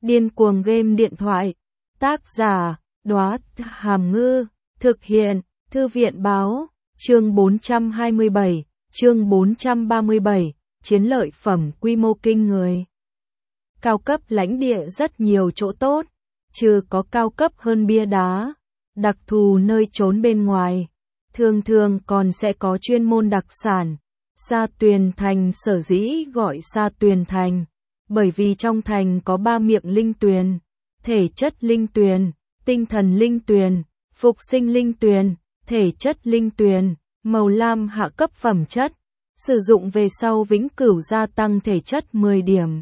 Điên cuồng game điện thoại. Tác giả, Đóa Hàm Ngư. Thực hiện, Thư viện Báo. Chương 427, chương 437, chiến lợi phẩm quy mô kinh người. Cao cấp lãnh địa rất nhiều chỗ tốt, trừ có cao cấp hơn bia đá, đặc thù nơi trốn bên ngoài, thường thường còn sẽ có chuyên môn đặc sản. Sa Tuyền Thành sở dĩ gọi Sa Tuyền Thành, bởi vì trong thành có 3 miệng linh tuyền, thể chất linh tuyền, tinh thần linh tuyền, phục sinh linh tuyền. Thể chất linh tuyền, màu lam hạ cấp phẩm chất, sử dụng về sau vĩnh cửu gia tăng thể chất 10 điểm.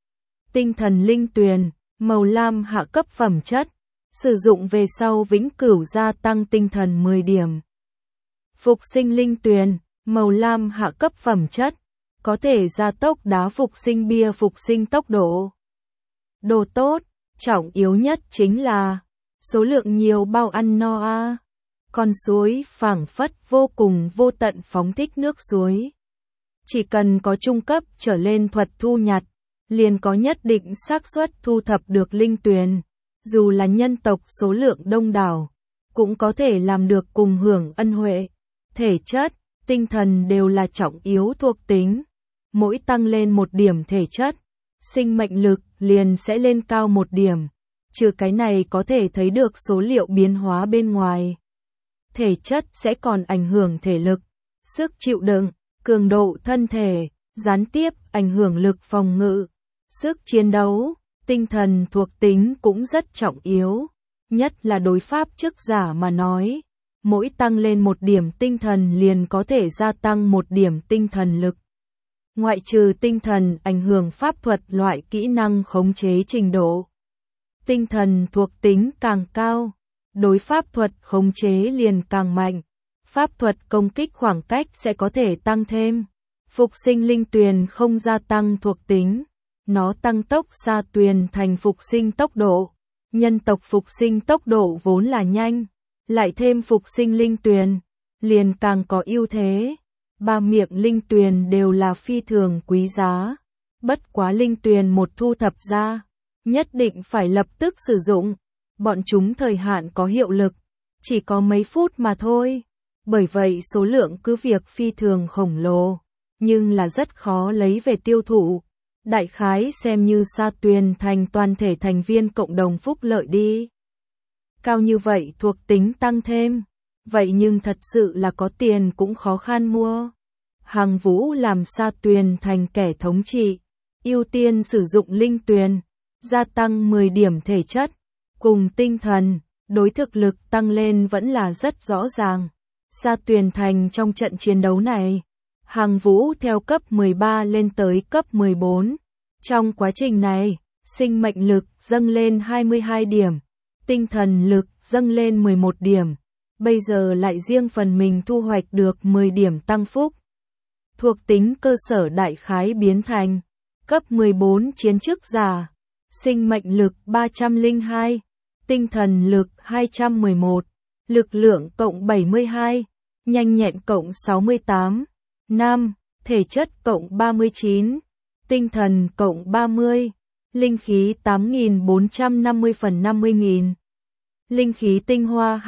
Tinh thần linh tuyền, màu lam hạ cấp phẩm chất, sử dụng về sau vĩnh cửu gia tăng tinh thần 10 điểm. Phục sinh linh tuyền, màu lam hạ cấp phẩm chất, có thể gia tốc đá phục sinh bia phục sinh tốc độ. Đồ tốt, trọng yếu nhất chính là số lượng nhiều bao ăn no a. Con suối phảng phất vô cùng vô tận phóng thích nước suối. Chỉ cần có trung cấp trở lên thuật thu nhặt, liền có nhất định xác suất thu thập được linh tuyền. Dù là nhân tộc số lượng đông đảo, cũng có thể làm được cùng hưởng ân huệ. Thể chất, tinh thần đều là trọng yếu thuộc tính. Mỗi tăng lên 1 điểm thể chất, sinh mệnh lực liền sẽ lên cao 1 điểm. Trừ cái này có thể thấy được số liệu biến hóa bên ngoài. Thể chất sẽ còn ảnh hưởng thể lực, sức chịu đựng, cường độ thân thể, gián tiếp ảnh hưởng lực phòng ngự, sức chiến đấu. Tinh thần thuộc tính cũng rất trọng yếu, nhất là đối pháp chức giả mà nói. Mỗi tăng lên 1 điểm tinh thần liền có thể gia tăng 1 điểm tinh thần lực. Ngoại trừ tinh thần ảnh hưởng pháp thuật loại kỹ năng khống chế trình độ. Tinh thần thuộc tính càng cao, đối pháp thuật khống chế liền càng mạnh. Pháp thuật công kích khoảng cách sẽ có thể tăng thêm. Phục sinh linh tuyền không gia tăng thuộc tính, nó tăng tốc Sa Tuyền Thành phục sinh tốc độ. Nhân tộc phục sinh tốc độ vốn là nhanh, lại thêm phục sinh linh tuyền, liền càng có ưu thế. 3 miệng linh tuyền đều là phi thường quý giá. Bất quá linh tuyền một thu thập ra, nhất định phải lập tức sử dụng. Bọn chúng thời hạn có hiệu lực, chỉ có mấy phút mà thôi. Bởi vậy số lượng cứ việc phi thường khổng lồ, nhưng là rất khó lấy về tiêu thụ. Đại khái xem như Sa Tuyền Thành toàn thể thành viên cộng đồng phúc lợi đi. Cao như vậy thuộc tính tăng thêm, vậy nhưng thật sự là có tiền cũng khó khăn mua. Hằng Vũ làm Sa Tuyền Thành kẻ thống trị, ưu tiên sử dụng linh tuyền, gia tăng 10 điểm thể chất, cùng tinh thần, đối thực lực tăng lên vẫn là rất rõ ràng. Sa Tuyền Thành trong trận chiến đấu này, Hằng Vũ theo cấp 13 lên tới cấp 14. Trong quá trình này, sinh mệnh lực dâng lên 22 điểm, tinh thần lực dâng lên 11 điểm, bây giờ lại riêng phần mình thu hoạch được 10 điểm tăng phúc. Thuộc tính cơ sở đại khái biến thành cấp 14 chiến chức giả, sinh mệnh lực 302, tinh thần lực 211, lực lượng cộng 72, nhanh nhẹn cộng 68, 5, thể chất cộng 39, tinh thần cộng 30, linh khí 8.450 phần 50.000, linh khí tinh hoa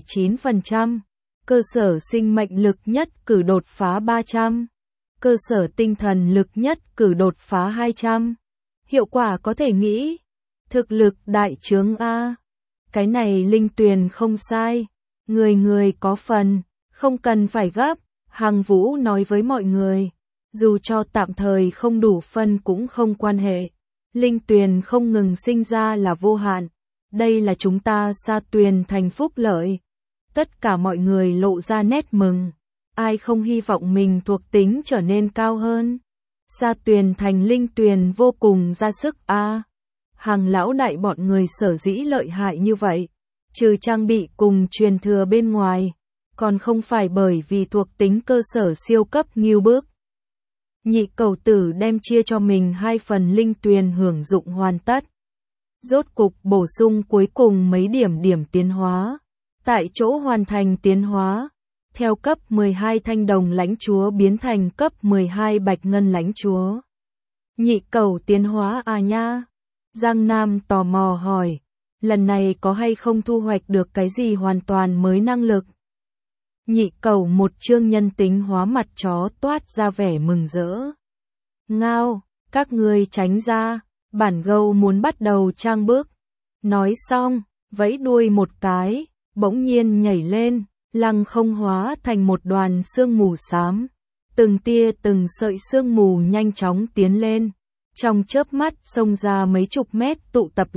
2,9%, cơ sở sinh mệnh lực nhất cử đột phá 300, cơ sở tinh thần lực nhất cử đột phá 200. Hiệu quả có thể nghĩ, thực lực đại trướng A. Cái này linh tuyền không sai, người người có phần, không cần phải gấp. Hằng Vũ nói với mọi người, dù cho tạm thời không đủ phân cũng không quan hệ. Linh tuyền không ngừng sinh ra là vô hạn. Đây là chúng ta Sa Tuyền Thành phúc lợi. Tất cả mọi người lộ ra nét mừng. Ai không hy vọng mình thuộc tính trở nên cao hơn. Sa Tuyền Thành linh tuyền vô cùng ra sức a. Hằng lão đại bọn người sở dĩ lợi hại như vậy, trừ trang bị cùng truyền thừa bên ngoài, còn không phải bởi vì thuộc tính cơ sở siêu cấp nghiêu bước. Nhị cầu tử đem chia cho mình 2 phần linh tuyền hưởng dụng hoàn tất. Rốt cục bổ sung cuối cùng mấy điểm tiến hóa. Tại chỗ hoàn thành tiến hóa, theo cấp 12 thanh đồng lãnh chúa biến thành cấp 12 bạch ngân lãnh chúa. Nhị cầu tiến hóa à nha. Giang Nam tò mò hỏi, lần này có hay không thu hoạch được cái gì hoàn toàn mới năng lực? Nhị Cẩu một chương nhân tính hóa mặt chó toát ra vẻ mừng rỡ. Ngao, các ngươi tránh ra, bản gâu muốn bắt đầu trang bước. Nói xong, vẫy đuôi một cái, bỗng nhiên nhảy lên, lăng không hóa thành một đoàn sương mù xám. Từng tia từng sợi sương mù nhanh chóng tiến lên, trong chớp mắt xông ra mấy chục mét tụ tập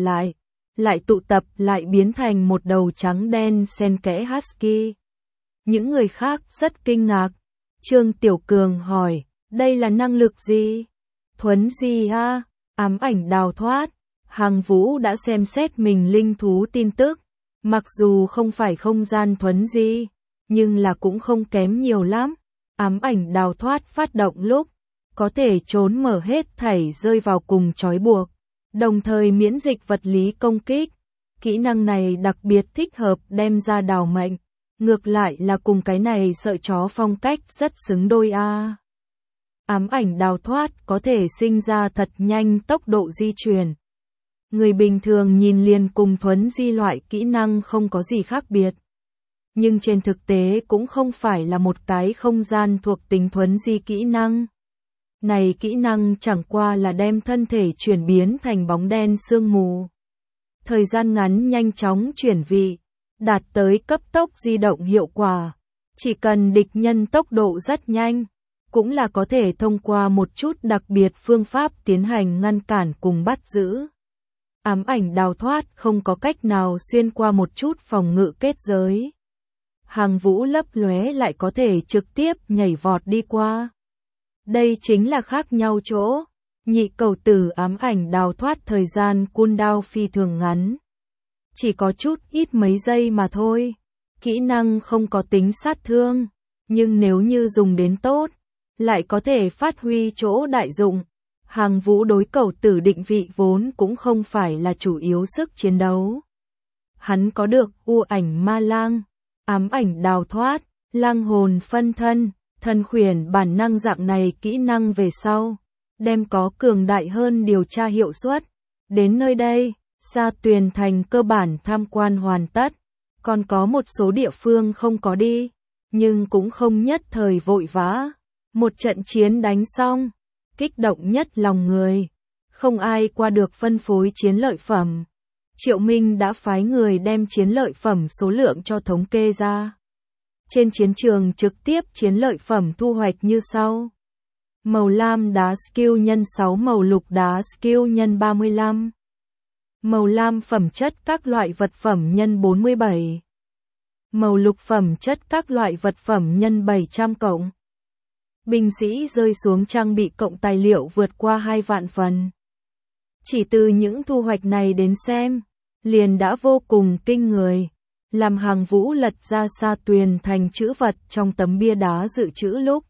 lại biến thành một đầu trắng đen xen kẽ husky. Những người khác rất kinh ngạc. Trương Tiểu Cường hỏi, đây là năng lực gì? Thuấn gì ha? Ám ảnh đào thoát. Hằng Vũ đã xem xét mình linh thú tin tức. Mặc dù không phải không gian thuấn di, nhưng là cũng không kém nhiều lắm. Ám ảnh đào thoát phát động lúc, có thể trốn mở hết thảy rơi vào cùng trói buộc, đồng thời miễn dịch vật lý công kích. Kỹ năng này đặc biệt thích hợp đem ra đào mệnh, ngược lại là cùng cái này sợ chó phong cách rất xứng đôi a. Ám ảnh đào thoát có thể sinh ra thật nhanh tốc độ di chuyển. Người bình thường nhìn liền cùng thuấn di loại kỹ năng không có gì khác biệt. Nhưng trên thực tế cũng không phải là một cái không gian thuộc tính thuấn di kỹ năng. Này kỹ năng chẳng qua là đem thân thể chuyển biến thành bóng đen sương mù. Thời gian ngắn nhanh chóng chuyển vị, đạt tới cấp tốc di động hiệu quả. Chỉ cần địch nhân tốc độ rất nhanh, cũng là có thể thông qua một chút đặc biệt phương pháp tiến hành ngăn cản cùng bắt giữ. Ám ảnh đào thoát không có cách nào xuyên qua một chút phòng ngự kết giới. Hằng Vũ lấp lóe lại có thể trực tiếp nhảy vọt đi qua. Đây chính là khác nhau chỗ. Nhị Cẩu tử ám ảnh đào thoát thời gian cooldown phi thường ngắn. Chỉ có chút ít mấy giây mà thôi. Kỹ năng không có tính sát thương, nhưng nếu như dùng đến tốt, lại có thể phát huy chỗ đại dụng. Hằng Vũ đối Cẩu tử định vị vốn cũng không phải là chủ yếu sức chiến đấu. Hắn có được u ảnh ma lang, ám ảnh đào thoát, lang hồn phân thân, thần khuyển bản năng dạng này kỹ năng về sau, đem có cường đại hơn điều tra hiệu suất. Đến nơi đây, Sa Tuyền Thành cơ bản tham quan hoàn tất, còn có một số địa phương không có đi, nhưng cũng không nhất thời vội vã. Một trận chiến đánh xong, kích động nhất lòng người, không ai qua được phân phối chiến lợi phẩm. Triệu Minh đã phái người đem chiến lợi phẩm số lượng cho thống kê ra. Trên chiến trường trực tiếp chiến lợi phẩm thu hoạch như sau. Màu lam đá skill nhân 6, màu lục đá skill nhân 35. Màu lam phẩm chất các loại vật phẩm nhân 47. Màu lục phẩm chất các loại vật phẩm nhân 700 cộng. Binh sĩ rơi xuống trang bị cộng tài liệu vượt qua 2 vạn phần. Chỉ từ những thu hoạch này đến xem, liền đã vô cùng kinh người. Làm Hằng Vũ lật ra Sa Tuyền Thành chữ vật trong tấm bia đá dự trữ lúc.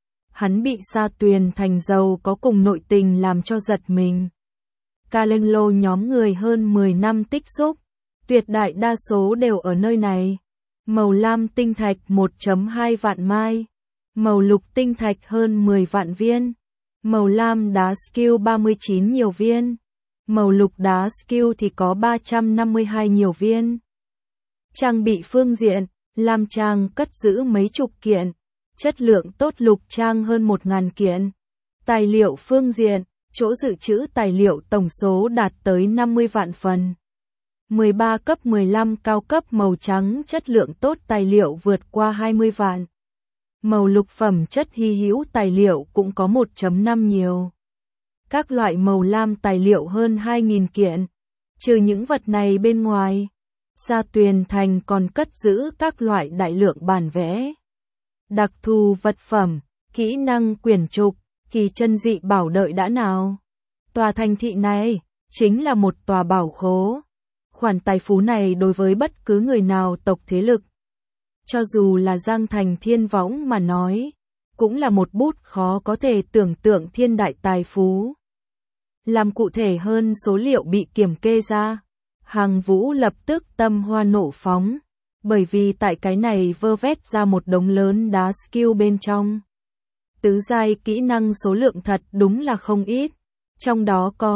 Hắn bị Sa Tuyền Thành giàu có cùng nội tình làm cho giật mình. Calenglo nhóm người hơn 10 năm tích xúc, tuyệt đại đa số đều ở nơi này. Màu lam tinh thạch 1.2 vạn mai. Màu lục tinh thạch hơn 10 vạn viên. Màu lam đá skill 39 nhiều viên. Màu lục đá skill thì có 352 nhiều viên. Trang bị phương diện, lam trang cất giữ mấy chục kiện. Chất lượng tốt lục trang hơn 1000 kiện. Tài liệu phương diện, chỗ dự trữ tài liệu tổng số đạt tới 50 vạn phần. 13 cấp 15 cao cấp màu trắng chất lượng tốt tài liệu vượt qua 20 vạn. Màu lục phẩm chất hy hữu tài liệu cũng có 1.5 nhiều. Các loại màu lam tài liệu hơn 2000 kiện. Trừ những vật này bên ngoài, Sa Tuyền Thành còn cất giữ các loại đại lượng bản vẽ, đặc thù vật phẩm, kỹ năng quyển trục, kỳ chân dị bảo đợi đã nào. Tòa thành thị này chính là một tòa bảo khố. Khoản tài phú này đối với bất cứ người nào tộc thế lực, cho dù là Giang Thành Thiên Võng mà nói, cũng là một bút khó có thể tưởng tượng thiên đại tài phú. Làm cụ thể hơn số liệu bị kiểm kê ra, Hằng Vũ lập tức tâm hoa nộ phóng, bởi vì tại cái này vơ vét ra một đống lớn đá skill bên trong. Tứ giai kỹ năng số lượng thật đúng là không ít, trong đó có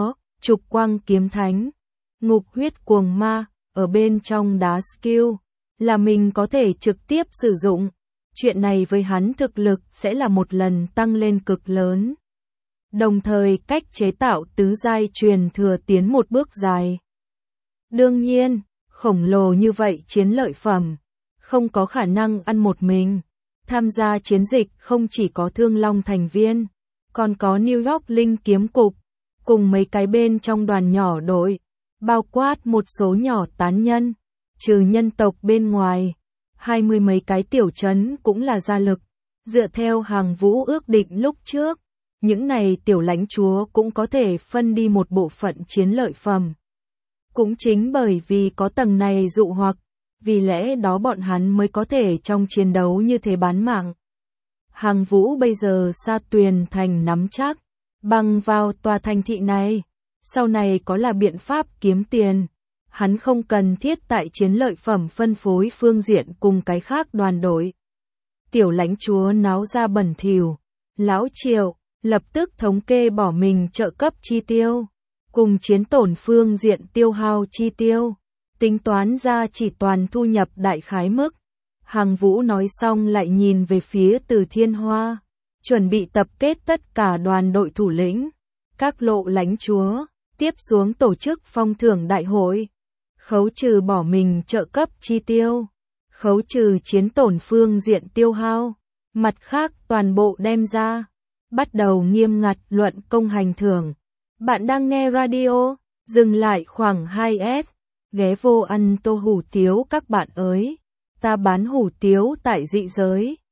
Trục quang kiếm thánh, ngục huyết cuồng ma, ở bên trong đá skill, là mình có thể trực tiếp sử dụng. Chuyện này với hắn thực lực sẽ là một lần tăng lên cực lớn. Đồng thời cách chế tạo tứ giai truyền thừa tiến một bước dài. Đương nhiên, khổng lồ như vậy chiến lợi phẩm, không có khả năng ăn một mình. Tham gia chiến dịch không chỉ có Thương Long thành viên, còn có New York Linh kiếm cục, cùng mấy cái bên trong đoàn nhỏ đội, bao quát một số nhỏ tán nhân, trừ nhân tộc bên ngoài, 20 mấy cái tiểu trấn cũng là gia lực. Dựa theo Hàng Vũ ước định lúc trước, những này tiểu lãnh chúa cũng có thể phân đi một bộ phận chiến lợi phẩm. Cũng chính bởi vì có tầng này dụ hoặc, vì lẽ đó bọn hắn mới có thể trong chiến đấu như thế bán mạng. Hàng Vũ bây giờ Sa Tuyền thành nắm chắc, bằng vào tòa thành thị này, sau này có là biện pháp kiếm tiền. Hắn không cần thiết tại chiến lợi phẩm phân phối phương diện cùng cái khác đoàn đội. Tiểu lãnh chúa náo ra bẩn thỉu, lão Triệu lập tức thống kê bỏ mình trợ cấp chi tiêu, cùng chiến tổn phương diện tiêu hao chi tiêu, tính toán ra chỉ toàn thu nhập đại khái mức. Hàng Vũ nói xong lại nhìn về phía Từ Thiên Hoa, chuẩn bị tập kết tất cả đoàn đội thủ lĩnh, các lộ lãnh chúa, tiếp xuống tổ chức phong thưởng đại hội, khấu trừ bỏ mình trợ cấp chi tiêu, khấu trừ chiến tổn phương diện tiêu hao, mặt khác toàn bộ đem ra, bắt đầu nghiêm ngặt luận công hành thưởng. Bạn đang nghe radio, dừng lại khoảng 2S, ghé vô ăn tô hủ tiếu các bạn ơi, ta bán hủ tiếu tại dị giới.